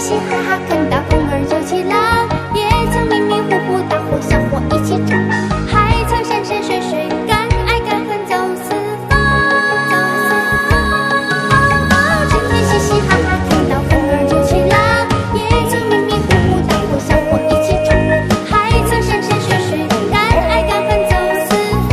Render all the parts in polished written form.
嘻哈哈，看到风儿就起浪，也曾迷迷糊糊，大伙小伙一起唱，还曾山山水水，敢爱敢恨走四方。整天嘻嘻哈哈，看到风儿就起浪，也曾迷迷糊糊，大伙小伙一起唱，还曾山山水水，敢爱敢恨走四方。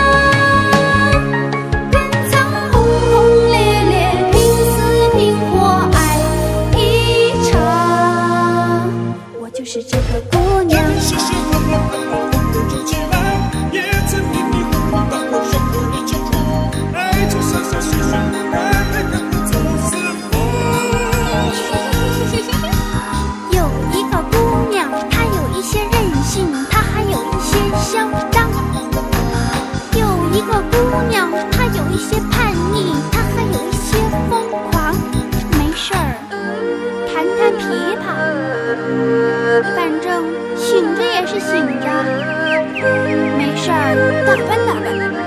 人曾轰轰烈烈，拼死拼活爱一场，我就是这个姑娘。 嘻嘻哈哈，看到风儿就起浪，也曾迷迷糊糊，大伙小伙一起唱，爱就山山水水，敢爱敢恨走四方。 有一个姑娘，她有一些任性，她还有一些嚣张。有一个姑娘，她有一些叛逆，她还有一些疯狂。没事儿，弹弹琵琶，反正醒着也是醒着。没事儿，打扮打扮。